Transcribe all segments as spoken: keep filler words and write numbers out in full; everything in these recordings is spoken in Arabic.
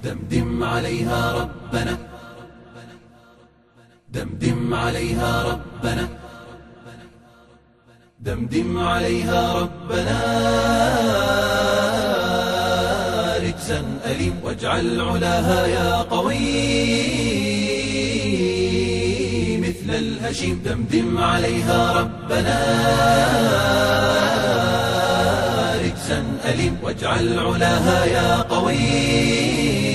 دمدم عليها ربنا، دمدم عليها ربنا، دمدم عليها ربنا رجزا أليم، واجعل علاها يا قوي مثل الهشيم. دمدم عليها ربنا رجزا أليم، واجعل علاها يا قوي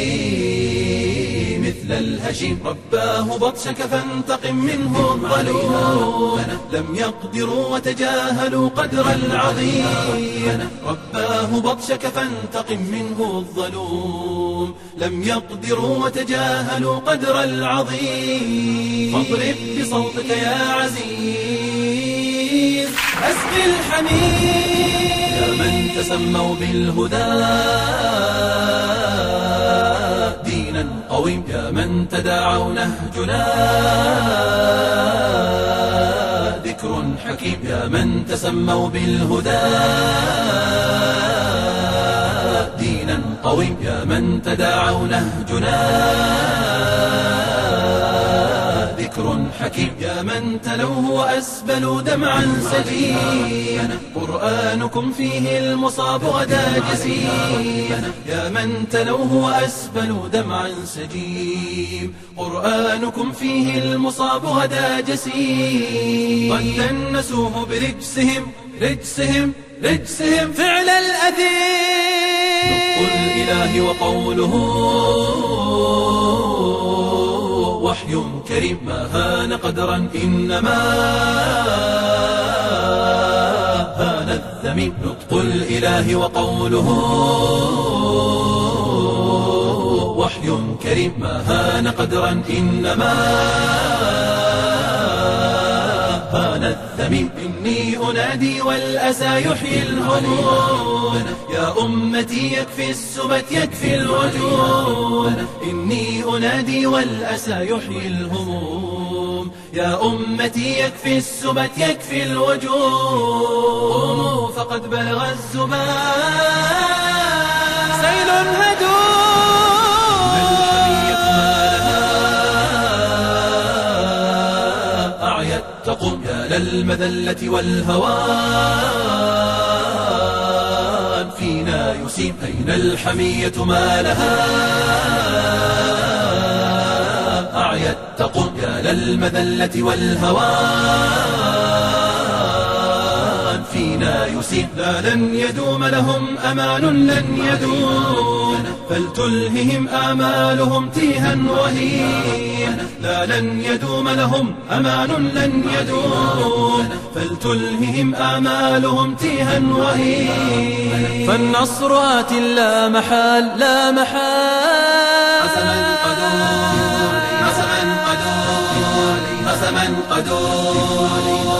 مثل الهشيم. رباه بطشك فانتقم منه الظلوم، لم يقدروا وتجاهلوا قدر العظيم. رباه بطشك فانتقم منه الظلوم، لم يقدروا وتجاهلوا قدر العظيم. فاضرب بصوتك يا عزيز أسقي الحميد، يا من تسموا بالهدى دينا قويم، يا من تداعوا نهجنا ذكر حكيم، يا من تسموا بالهدى دينا قويم، يا من تداعوا نهجنا ذكر حكيم، يا من تلوه وأسبلوا دمعا سجيا، قرآنكم فيه المصاب غدا جسيم. يا من تلوه وأسبلوا دمعا سجيم، قرآنكم فيه المصاب غدا جسيم. قد دنسوه برجسهم رجسهم رجسهم فعل الأثيم. نطق الإله وقوله وحي كريم، ما هان قدرا إنما هان الذميم. نطق الإله وقوله وحي كريم، ما هان قدرا إنما هان الذميم. إني أنادي والأسى يحيي الهموم، يا أمتي يكفي السبت يكفي الوجوم. إني أنادي والأسى يحيي الهموم، يا أمتي يكفي السبت يكفي الوجوم. فقد بلغ الزمان سيل هدوم، الحمية ما لها أعيت تقوم، يا للمذلة والهوان فينا يسيم. أين الحمية ما لها أعيت تقوم، يا للمذلة والهوان فينا يسيم. لا لن يدوم لهم أمان لن يدوم، فلتلههم آمالهم تيها وهين. لا لن يدوم لهم أمان لن يدوم، فلتلههم آمالهم تيها وهين. فالنصر آت لا محال لا محال، حسم القدور حسم القدور حسم القدور.